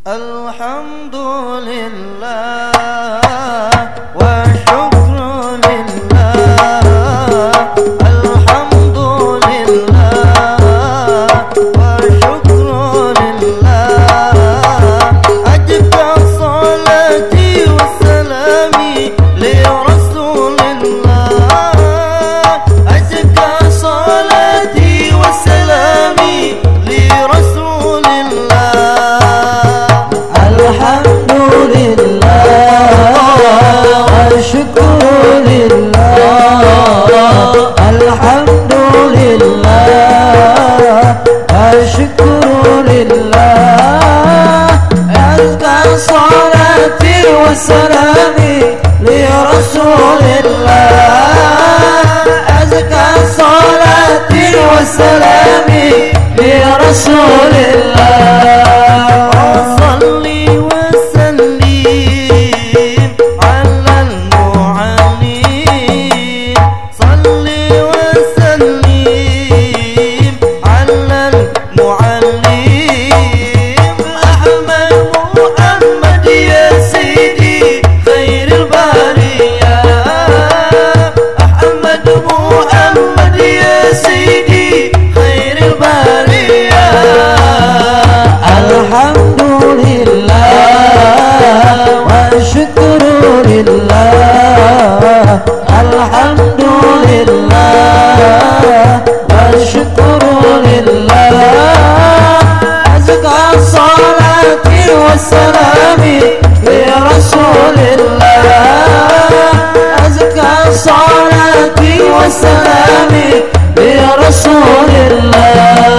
Alhamdulillah wa syukru lillah. Alhamdulillah wa syukru lillah. Ajba salati wa salami li rasulillah. Ajba salati wa salami li rasulillah. والسلام لرسول الله أزكى صلاتي والسلام لرسول الله صلي وسلم على المعلم صلي وسلم على المعلم أحمد محمد يا سيدي خير البرية أحمد محمد يا سيدي خير البرية الحمد لله والشكر لله الحمد لله والشكر لله أزكى الصلاة والسلام لرسول الله أزكى الصلاة والسلام لرسول الله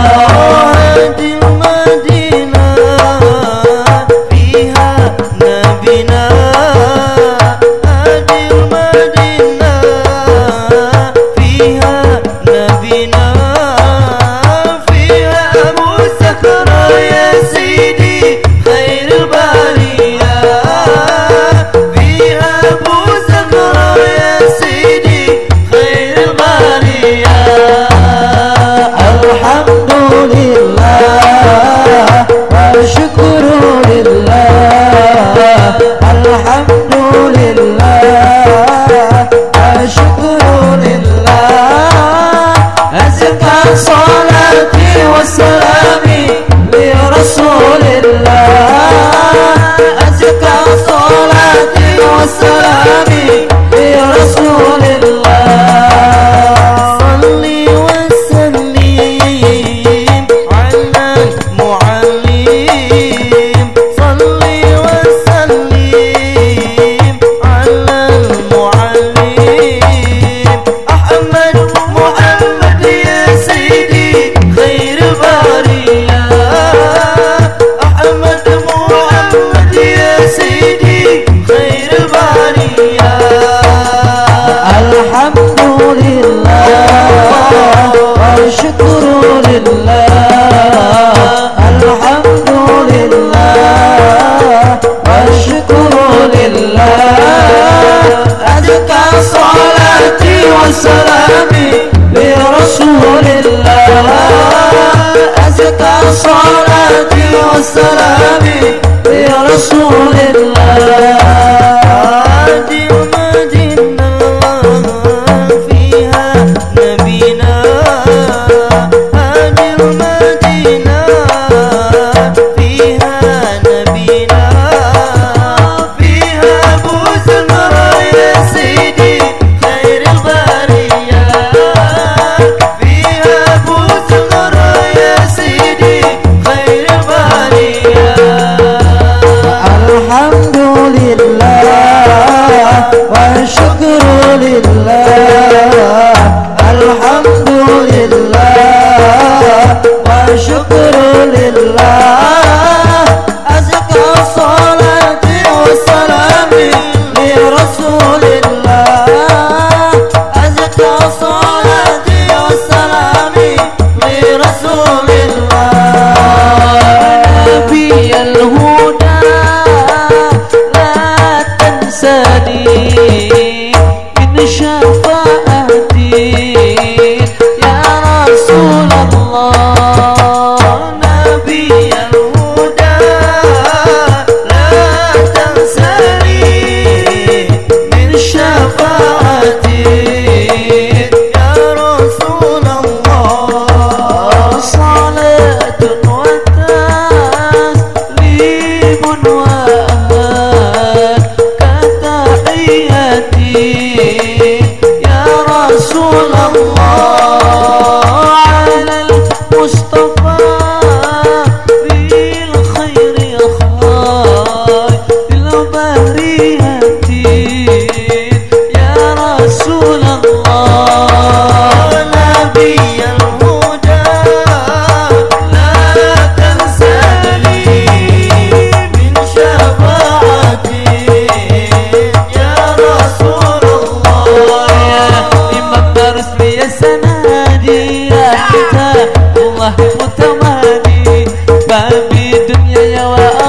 صلاتي وسلامي لرسول الله هذه المدينة فيها نبينا هذه المدينة فيها نبينا فيها أبو زهرة يا سيدي خير البرية فيها أبو زهرة يا سيدي خير البرية الحمد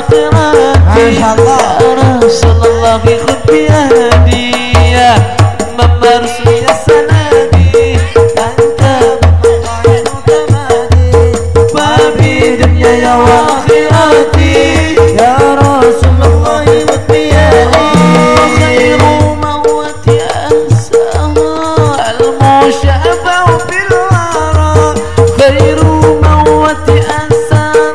وآخرتي ما شاء الله. يا رسول الله خذ بيدي يا ممارس يا سندي أنت بقائد كمالي وفي دنيا وآخرتي يا رسول الله خذ بيدي خير موت أنساه المشفع بالورى خير موت أنساه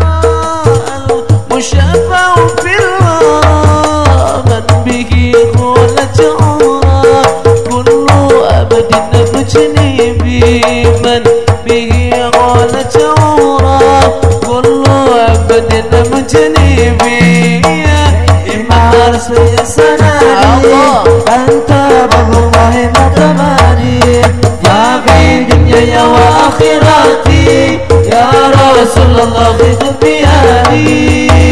المشفع بالورى من به خلت عمرا كل أبد مجنبي من به خلت عمرا كل أبد مجنبي إمام رسول سنادي أنت باب الله متماني يا في دنيا وآخرتي يا رسول الله خذ بيدي